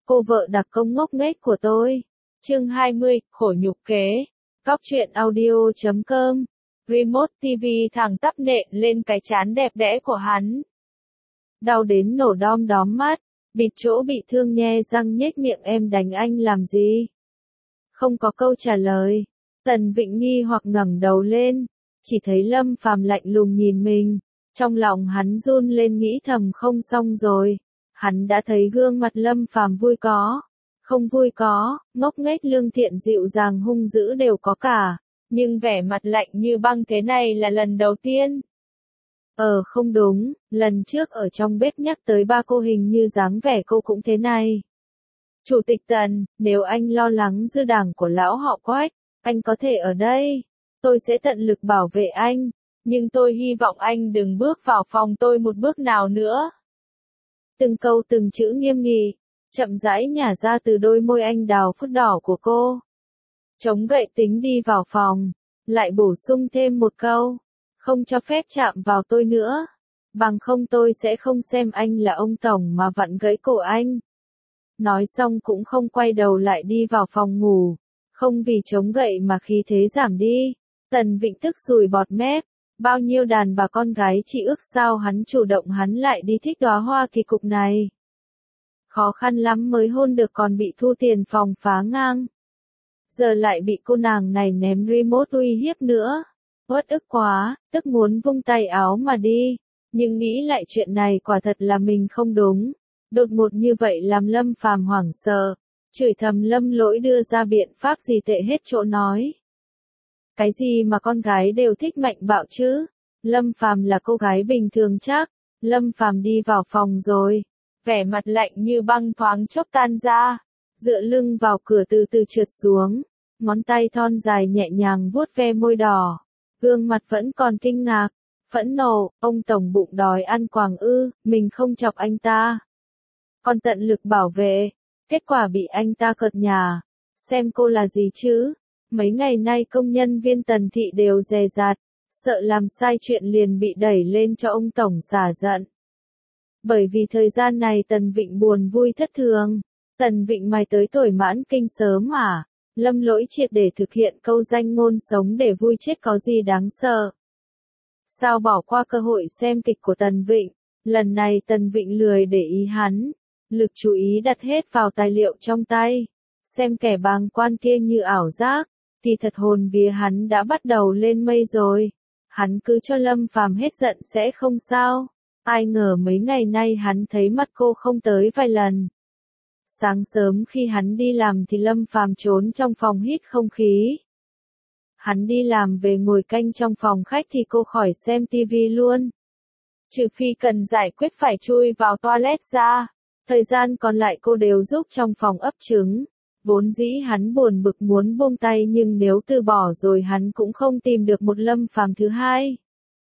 cô vợ đặc công ngốc nghếch của tôi. Chương 20, khổ nhục kế. Góc truyện audio.com. Remote TV thẳng tắp nện lên cái trán đẹp đẽ của hắn. Đau đến nổ đom đóm mắt, bịt chỗ bị thương nhe răng nhếch miệng. Em đánh anh làm gì? Không có câu trả lời. Tần Vịnh nghi hoặc ngẩng đầu lên, chỉ thấy Lâm Phàm lạnh lùng nhìn mình. Trong lòng hắn run lên nghĩ thầm không xong rồi. Hắn đã thấy gương mặt Lâm Phàm vui có, không vui có, ngốc nghếch lương thiện dịu dàng hung dữ đều có cả. Nhưng vẻ mặt lạnh như băng thế này là lần đầu tiên. Không đúng, lần trước ở trong bếp nhắc tới ba cô hình như dáng vẻ cô cũng thế này. Chủ tịch Tần, nếu anh lo lắng dư đảng của lão họ Quách, anh có thể ở đây. Tôi sẽ tận lực bảo vệ anh, nhưng tôi hy vọng anh đừng bước vào phòng tôi một bước nào nữa. Từng câu từng chữ nghiêm nghị, chậm rãi nhả ra từ đôi môi anh đào phút đỏ của cô. Chống gậy tính đi vào phòng, lại bổ sung thêm một câu, không cho phép chạm vào tôi nữa, bằng không tôi sẽ không xem anh là ông tổng mà vặn gãy cổ anh. Nói xong cũng không quay đầu lại đi vào phòng ngủ, không vì chống gậy mà khí thế giảm đi. Tần Vịnh tức sùi bọt mép, bao nhiêu đàn bà con gái chỉ ước sao hắn chủ động hắn lại đi thích đóa hoa kỳ cục này. Khó khăn lắm mới hôn được còn bị thu tiền phòng phá ngang. Giờ lại bị cô nàng này ném remote uy hiếp nữa. Uất ức quá, tức muốn vung tay áo mà đi. Nhưng nghĩ lại chuyện này quả thật là mình không đúng. Đột ngột như vậy làm Lâm Phàm hoảng sợ. Chửi thầm Lâm Lỗi đưa ra biện pháp gì tệ hết chỗ nói. Cái gì mà con gái đều thích mạnh bạo chứ? Lâm Phàm là cô gái bình thường chắc. Lâm Phàm đi vào phòng rồi. Vẻ mặt lạnh như băng thoáng chốc tan ra. Dựa lưng vào cửa từ từ trượt xuống. Ngón tay thon dài nhẹ nhàng vuốt ve môi đỏ. Gương mặt vẫn còn kinh ngạc. Phẫn nộ, ông tổng bụng đòi ăn quàng ư, mình không chọc anh ta. Còn tận lực bảo vệ. Kết quả bị anh ta cợt nhả. Xem cô là gì chứ? Mấy ngày nay công nhân viên Tần thị đều dè dặt, sợ làm sai chuyện liền bị đẩy lên cho ông tổng xả giận. Bởi vì thời gian này Tần Vịnh buồn vui thất thường. Tần Vịnh mày tới tuổi mãn kinh sớm à? Lâm Lỗi triệt để thực hiện câu danh ngôn sống để vui chết có gì đáng sợ. Sao bỏ qua cơ hội xem kịch của Tần Vịnh? Lần này Tần Vịnh lười để ý hắn, lực chú ý đặt hết vào tài liệu trong tay. Xem kẻ bàng quan kia như ảo giác, kỳ thật hồn vía hắn đã bắt đầu lên mây rồi. Hắn cứ cho Lâm Phàm hết giận sẽ không sao. Ai ngờ mấy ngày nay hắn thấy mắt cô không tới vài lần. Sáng sớm khi hắn đi làm thì Lâm Phàm trốn trong phòng hít không khí. Hắn đi làm về ngồi canh trong phòng khách thì cô khỏi xem tivi luôn. Trừ phi cần giải quyết phải chui vào toilet ra. Thời gian còn lại cô đều giúp trong phòng ấp trứng. Vốn dĩ hắn buồn bực muốn buông tay nhưng nếu từ bỏ rồi hắn cũng không tìm được một Lâm Phàm thứ hai.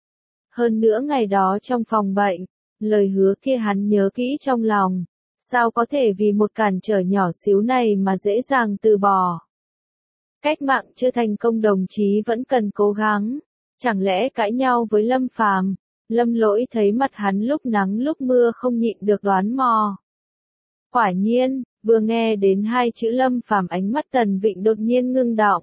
Hơn nữa ngày đó trong phòng bệnh, lời hứa kia hắn nhớ kỹ trong lòng. Sao có thể vì một cản trở nhỏ xíu này mà dễ dàng từ bỏ. Cách mạng chưa thành công đồng chí vẫn cần cố gắng. Chẳng lẽ cãi nhau với Lâm Phàm? Lâm Lỗi thấy mặt hắn lúc nắng lúc mưa không nhịn được đoán mò. Quả nhiên, vừa nghe đến hai chữ Lâm Phàm ánh mắt Tần Vịnh đột nhiên ngưng đọng.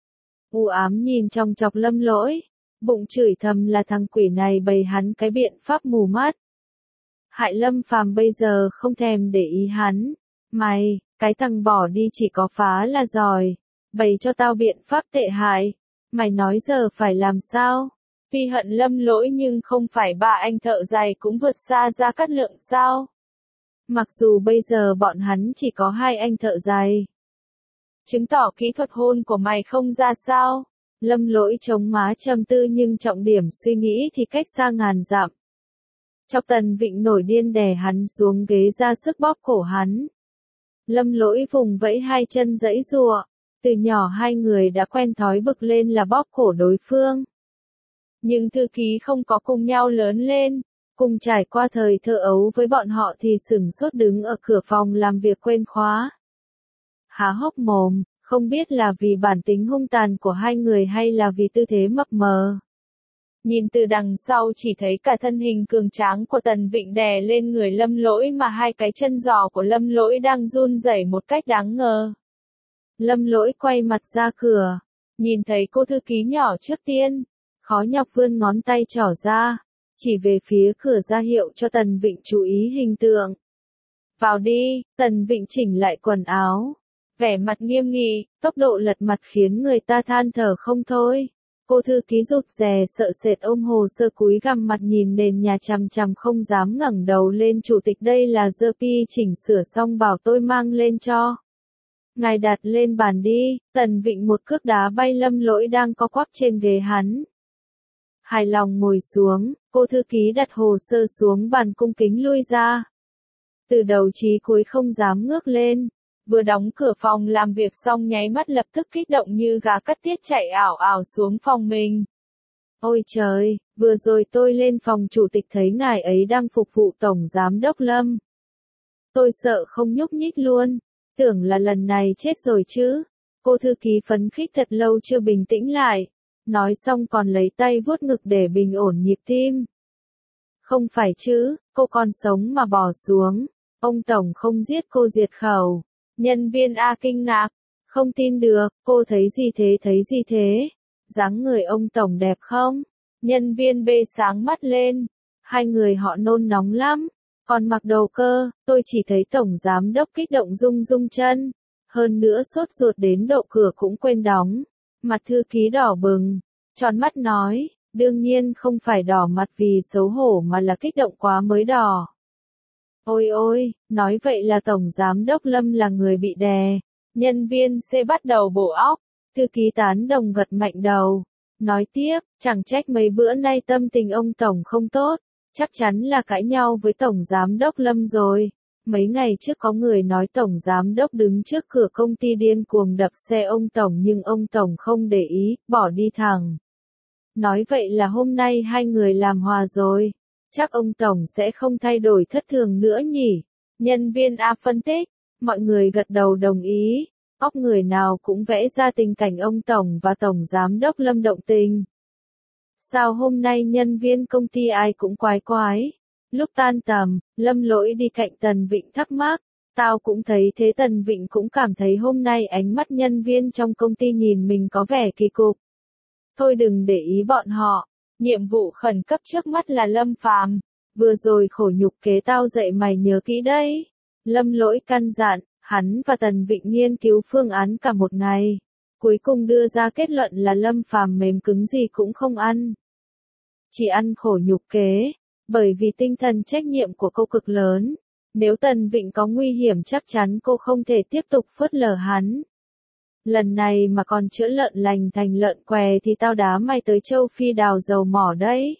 U ám nhìn trong chọc Lâm Lỗi, bụng chửi thầm là thằng quỷ này bày hắn cái biện pháp mù mắt. Hại Lâm Phàm bây giờ không thèm để ý hắn. Mày, cái thằng bỏ đi chỉ có phá là giỏi. Bày cho tao biện pháp tệ hại. Mày nói giờ phải làm sao? Tuy hận Lâm Lỗi nhưng không phải ba anh thợ giày cũng vượt xa Gia Cát Lượng sao? Mặc dù bây giờ bọn hắn chỉ có hai anh thợ giày. Chứng tỏ kỹ thuật hôn của mày không ra sao? Lâm Lỗi chống má trầm tư nhưng trọng điểm suy nghĩ thì cách xa ngàn dặm. Chọc Tần Vịnh nổi điên đè hắn xuống ghế ra sức bóp cổ hắn. Lâm Lỗi vùng vẫy hai chân giãy giụa. Từ nhỏ hai người đã quen thói bực lên là bóp cổ đối phương. Nhưng thư ký không có cùng nhau lớn lên, cùng trải qua thời thơ ấu với bọn họ thì sửng sốt đứng ở cửa phòng làm việc quên khóa. Há hốc mồm, không biết là vì bản tính hung tàn của hai người hay là vì tư thế mập mờ. Nhìn từ đằng sau chỉ thấy cả thân hình cường tráng của Tần Vịnh đè lên người Lâm Lỗi mà hai cái chân giò của Lâm Lỗi đang run rẩy một cách đáng ngờ. Lâm Lỗi quay mặt ra cửa, nhìn thấy cô thư ký nhỏ trước tiên, khó nhọc vươn ngón tay trỏ ra, chỉ về phía cửa ra hiệu cho Tần Vịnh chú ý hình tượng. Vào đi, Tần Vịnh chỉnh lại quần áo, vẻ mặt nghiêm nghị, tốc độ lật mặt khiến người ta than thở không thôi. Cô thư ký rụt rè sợ sệt ôm hồ sơ cúi gằm mặt nhìn nền nhà chằm chằm không dám ngẩng đầu lên. Chủ tịch đây là dơ pi chỉnh sửa xong bảo tôi mang lên cho. Ngài đặt lên bàn đi. Tần Vịnh một cước đá bay Lâm Lỗi đang co quắp trên ghế hắn. Hài lòng ngồi xuống, cô thư ký đặt hồ sơ xuống bàn cung kính lui ra. Từ đầu chí cuối không dám ngước lên. Vừa đóng cửa phòng làm việc xong nháy mắt lập tức kích động như gà cắt tiết chạy ảo ảo xuống phòng mình. Ôi trời, vừa rồi tôi lên phòng chủ tịch thấy ngài ấy đang phục vụ Tổng Giám đốc Lâm. Tôi sợ không nhúc nhích luôn, tưởng là lần này chết rồi chứ. Cô thư ký phấn khích thật lâu chưa bình tĩnh lại, nói xong còn lấy tay vuốt ngực để bình ổn nhịp tim. Không phải chứ, cô còn sống mà bỏ xuống, ông Tổng không giết cô diệt khẩu. Nhân viên A kinh ngạc, không tin được, cô thấy gì thế, dáng người ông Tổng đẹp không? Nhân viên B sáng mắt lên, hai người họ nôn nóng lắm, còn mặc đồ cơ, tôi chỉ thấy Tổng Giám đốc kích động rung rung chân, hơn nữa sốt ruột đến độ cửa cũng quên đóng, mặt thư ký đỏ bừng, tròn mắt nói, đương nhiên không phải đỏ mặt vì xấu hổ mà là kích động quá mới đỏ. Ôi ôi, nói vậy là Tổng Giám đốc Lâm là người bị đè. Nhân viên C bắt đầu bổ óc, thư ký tán đồng gật mạnh đầu. Nói tiếp, chẳng trách mấy bữa nay tâm tình ông Tổng không tốt, chắc chắn là cãi nhau với Tổng Giám đốc Lâm rồi. Mấy ngày trước có người nói Tổng Giám đốc đứng trước cửa công ty điên cuồng đập xe ông Tổng nhưng ông Tổng không để ý, bỏ đi thẳng. Nói vậy là hôm nay hai người làm hòa rồi. Chắc ông Tổng sẽ không thay đổi thất thường nữa nhỉ? Nhân viên A phân tích, mọi người gật đầu đồng ý, óc người nào cũng vẽ ra tình cảnh ông Tổng và Tổng Giám đốc Lâm động tình. Sao hôm nay nhân viên công ty ai cũng quái quái? Lúc tan tầm, Lâm Lỗi đi cạnh Tần Vịnh thắc mắc, tao cũng thấy thế. Tần Vịnh cũng cảm thấy hôm nay ánh mắt nhân viên trong công ty nhìn mình có vẻ kỳ cục. Thôi đừng để ý bọn họ. Nhiệm vụ khẩn cấp trước mắt là Lâm Phàm, vừa rồi khổ nhục kế tao dạy mày nhớ kỹ đấy. Lâm Lỗi căn dặn, hắn và Tần Vịnh nghiên cứu phương án cả một ngày, cuối cùng đưa ra kết luận là Lâm Phàm mềm cứng gì cũng không ăn. Chỉ ăn khổ nhục kế, bởi vì tinh thần trách nhiệm của cô cực lớn, nếu Tần Vịnh có nguy hiểm chắc chắn cô không thể tiếp tục phớt lờ hắn. Lần này mà còn chữa lợn lành thành lợn què thì tao đá mày tới châu Phi đào dầu mỏ đấy.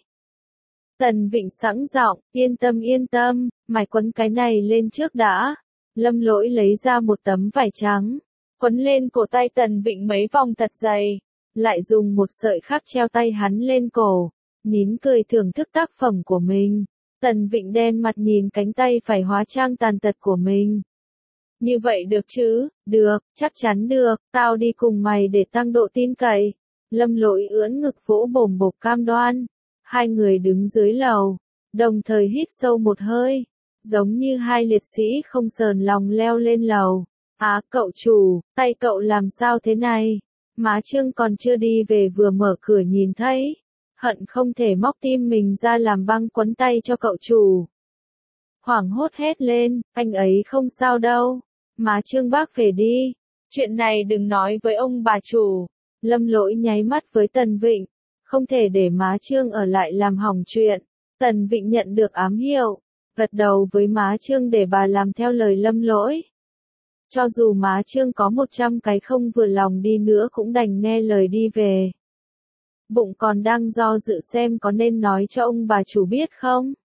Tần Vịnh sẵn giọng, yên tâm, mày quấn cái này lên trước đã. Lâm Lỗi lấy ra một tấm vải trắng, quấn lên cổ tay Tần Vịnh mấy vòng thật dày, lại dùng một sợi khác treo tay hắn lên cổ, nín cười thưởng thức tác phẩm của mình. Tần Vịnh đen mặt nhìn cánh tay phải hóa trang tàn tật của mình. Như vậy được chứ? Được, chắc chắn được, tao đi cùng mày để tăng độ tin cậy. Lâm Lỗi ưỡn ngực vỗ bồm bộp cam đoan. Hai người đứng dưới lầu, đồng thời hít sâu một hơi, giống như hai liệt sĩ không sờn lòng leo lên lầu. Á, cậu chủ, tay cậu làm sao thế này? Má Trương còn chưa đi về vừa mở cửa nhìn thấy, hận không thể móc tim mình ra làm băng quấn tay cho cậu chủ. Hoảng hốt hét lên, anh ấy không sao đâu. Má Trương bác về đi. Chuyện này đừng nói với ông bà chủ. Lâm Lỗi nháy mắt với Tần Vịnh. Không thể để má Trương ở lại làm hỏng chuyện. Tần Vịnh nhận được ám hiệu, gật đầu với má Trương để bà làm theo lời Lâm Lỗi. Cho dù má Trương có 100 cái không vừa lòng đi nữa cũng đành nghe lời đi về. Bụng còn đang do dự xem có nên nói cho ông bà chủ biết không?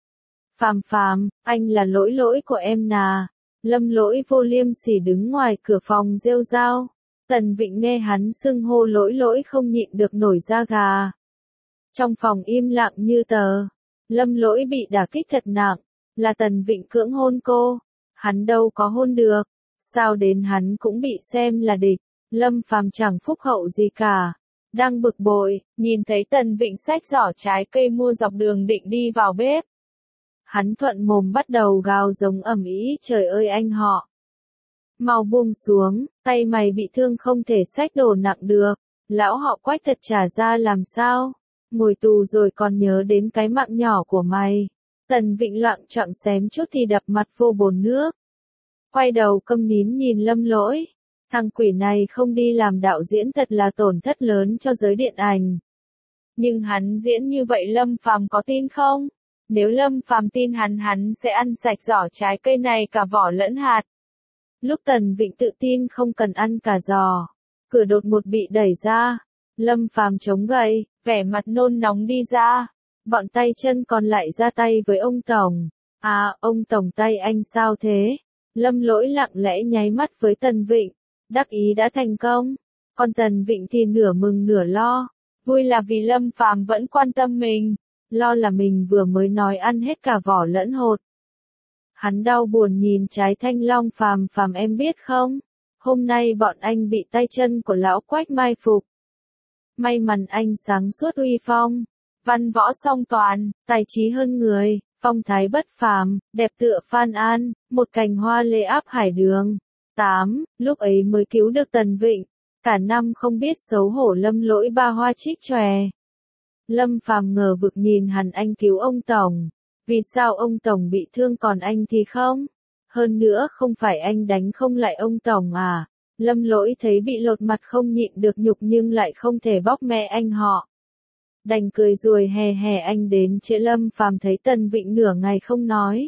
Phàm, anh là Lỗi của em nà. Lâm Lỗi vô liêm sỉ đứng ngoài cửa phòng rêu rao. Tần Vịnh nghe hắn xưng hô Lỗi không nhịn được nổi da gà. Trong phòng im lặng như tờ. Lâm Lỗi bị đả kích thật nặng. Là Tần Vịnh cưỡng hôn cô. Hắn đâu có hôn được. Sao đến hắn cũng bị xem là địch. Lâm Phàm chẳng phúc hậu gì cả. Đang bực bội, nhìn thấy Tần Vịnh xách giỏ trái cây mua dọc đường định đi vào bếp. Hắn thuận mồm bắt đầu gào giống ầm ĩ, trời ơi anh họ. Mau buông xuống, tay mày bị thương không thể xách đồ nặng được. Lão họ Quách thật trả ra làm sao? Ngồi tù rồi còn nhớ đến cái mạng nhỏ của mày. Tần Vịnh loạng choạng xém chút thì đập mặt vô bồn nước. Quay đầu câm nín nhìn Lâm Lỗi. Thằng quỷ này không đi làm đạo diễn thật là tổn thất lớn cho giới điện ảnh. Nhưng hắn diễn như vậy Lâm Phàm có tin không? Nếu Lâm Phàm tin hắn sẽ ăn sạch giỏ trái cây này cả vỏ lẫn hạt. Lúc Tần Vịnh tự tin không cần ăn cả giò, cửa đột ngột bị đẩy ra. Lâm Phàm chống gậy, vẻ mặt nôn nóng đi ra. Bọn tay chân còn lại ra tay với ông Tổng. À, ông Tổng tay anh sao thế? Lâm Lỗi lặng lẽ nháy mắt với Tần Vịnh. Đắc ý đã thành công. Còn Tần Vịnh thì nửa mừng nửa lo. Vui là vì Lâm Phàm vẫn quan tâm mình. Lo là mình vừa mới nói ăn hết cả vỏ lẫn hột. Hắn đau buồn nhìn trái thanh long. Phàm em biết không? Hôm nay bọn anh bị tay chân của lão Quách mai phục. May mắn anh sáng suốt uy phong. Văn võ song toàn, tài trí hơn người, phong thái bất phàm, đẹp tựa Phan An, một cành hoa lê áp hải đường. 8. Lúc ấy mới cứu được Tần Vịnh. Cả năm không biết xấu hổ Lâm Lỗi ba hoa trích chòe. Lâm Phàm ngờ vực nhìn hẳn anh cứu ông Tổng. Vì sao ông Tổng bị thương còn anh thì không? Hơn nữa không phải anh đánh không lại ông Tổng à? Lâm Lỗi thấy bị lột mặt không nhịn được nhục nhưng lại không thể bóc mẹ anh họ. Đành cười ruồi hè anh đến trễ. Lâm Phàm thấy Tần Vịnh nửa ngày không nói.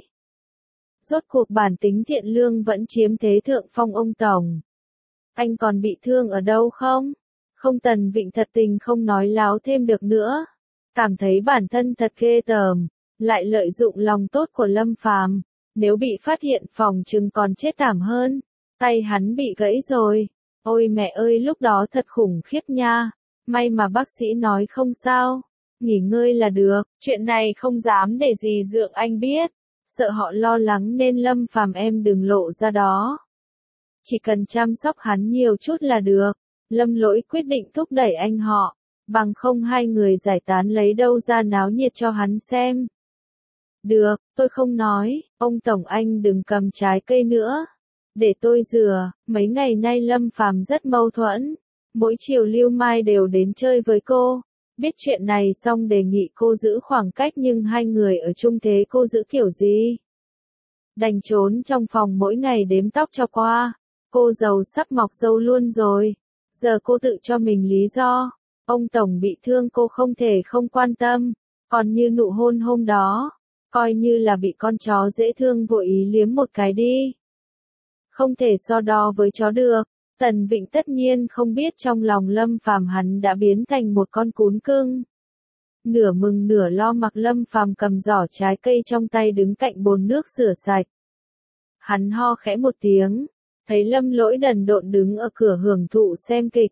Rốt cuộc bản tính thiện lương vẫn chiếm thế thượng phong ông Tổng. Anh còn bị thương ở đâu không? Không. Tần Vịnh thật tình không nói láo thêm được nữa. Cảm thấy bản thân thật ghê tởm, lại lợi dụng lòng tốt của Lâm Phàm. Nếu bị phát hiện phòng chừng còn chết thảm hơn. Tay hắn bị gãy rồi. Ôi mẹ ơi lúc đó thật khủng khiếp nha. May mà bác sĩ nói không sao. Nghỉ ngơi là được. Chuyện này không dám để dì Dượng anh biết. Sợ họ lo lắng nên Lâm Phàm em đừng lộ ra đó. Chỉ cần chăm sóc hắn nhiều chút là được. Lâm Lỗi quyết định thúc đẩy anh họ. Bằng không hai người giải tán lấy đâu ra náo nhiệt cho hắn xem. Được, tôi không nói. Ông Tổng anh đừng cầm trái cây nữa. Để tôi rửa. Mấy ngày nay Lâm Phàm rất mâu thuẫn. Mỗi chiều Lưu Mai đều đến chơi với cô. Biết chuyện này xong đề nghị cô giữ khoảng cách nhưng hai người ở chung thế cô giữ kiểu gì? Đành trốn trong phòng mỗi ngày đếm tóc cho qua. Cô giàu sắp mọc râu luôn rồi. Giờ cô tự cho mình lý do. Ông Tổng bị thương cô không thể không quan tâm. Còn như nụ hôn hôm đó. Coi như là bị con chó dễ thương vô ý liếm một cái đi. Không thể so đo với chó được. Tần Vịnh tất nhiên không biết trong lòng Lâm Phàm hắn đã biến thành một con cún cưng. Nửa mừng nửa lo mặc Lâm Phàm cầm giỏ trái cây trong tay đứng cạnh bồn nước rửa sạch. Hắn ho khẽ một tiếng, thấy Lâm Lỗi đần độn đứng ở cửa hưởng thụ xem kịch.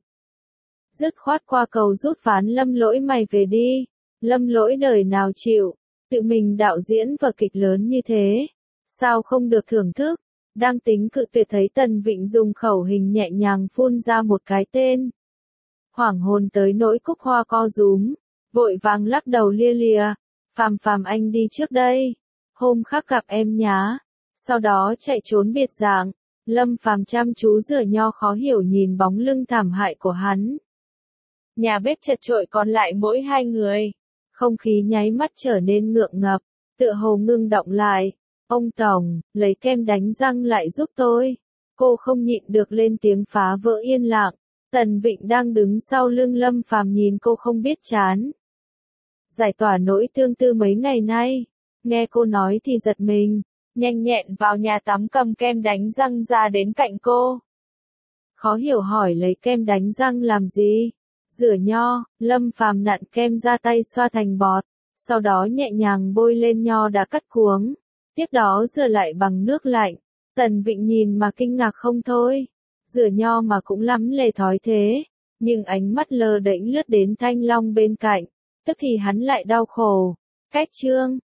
Dứt khoát qua cầu rút phán Lâm Lỗi mày về đi. Lâm Lỗi đời nào chịu, tự mình đạo diễn vở kịch lớn như thế. Sao không được thưởng thức? Đang tính cự tuyệt thấy Tần Vịnh dùng khẩu hình nhẹ nhàng phun ra một cái tên. Hoảng hồn tới nỗi cúc hoa co rúm, vội vàng lắc đầu lia lịa. Phàm anh đi trước đây. Hôm khác gặp em nhá. Sau đó chạy trốn biệt dạng. Lâm Phàm chăm chú rửa nho khó hiểu nhìn bóng lưng thảm hại của hắn. Nhà bếp chật chội còn lại mỗi hai người. Không khí nháy mắt trở nên ngượng ngập, tựa hồ ngưng động lại. Ông Tổng, lấy kem đánh răng lại giúp tôi. Cô không nhịn được lên tiếng phá vỡ yên lặng. Tần Vịnh đang đứng sau lưng Lâm Phàm nhìn cô không biết chán. Giải tỏa nỗi tương tư mấy ngày nay. Nghe cô nói thì giật mình. Nhanh nhẹn vào nhà tắm cầm kem đánh răng ra đến cạnh cô. Khó hiểu hỏi lấy kem đánh răng làm gì? Rửa nho. Lâm Phàm nặn kem ra tay xoa thành bọt. Sau đó nhẹ nhàng bôi lên nho đã cắt cuống. Tiếp đó rửa lại bằng nước lạnh. Tần Vịnh nhìn mà kinh ngạc không thôi. Rửa nho mà cũng lắm lề thói thế. Nhưng ánh mắt lơ đễnh lướt đến thanh long bên cạnh. Tức thì hắn lại đau khổ. Cách chương.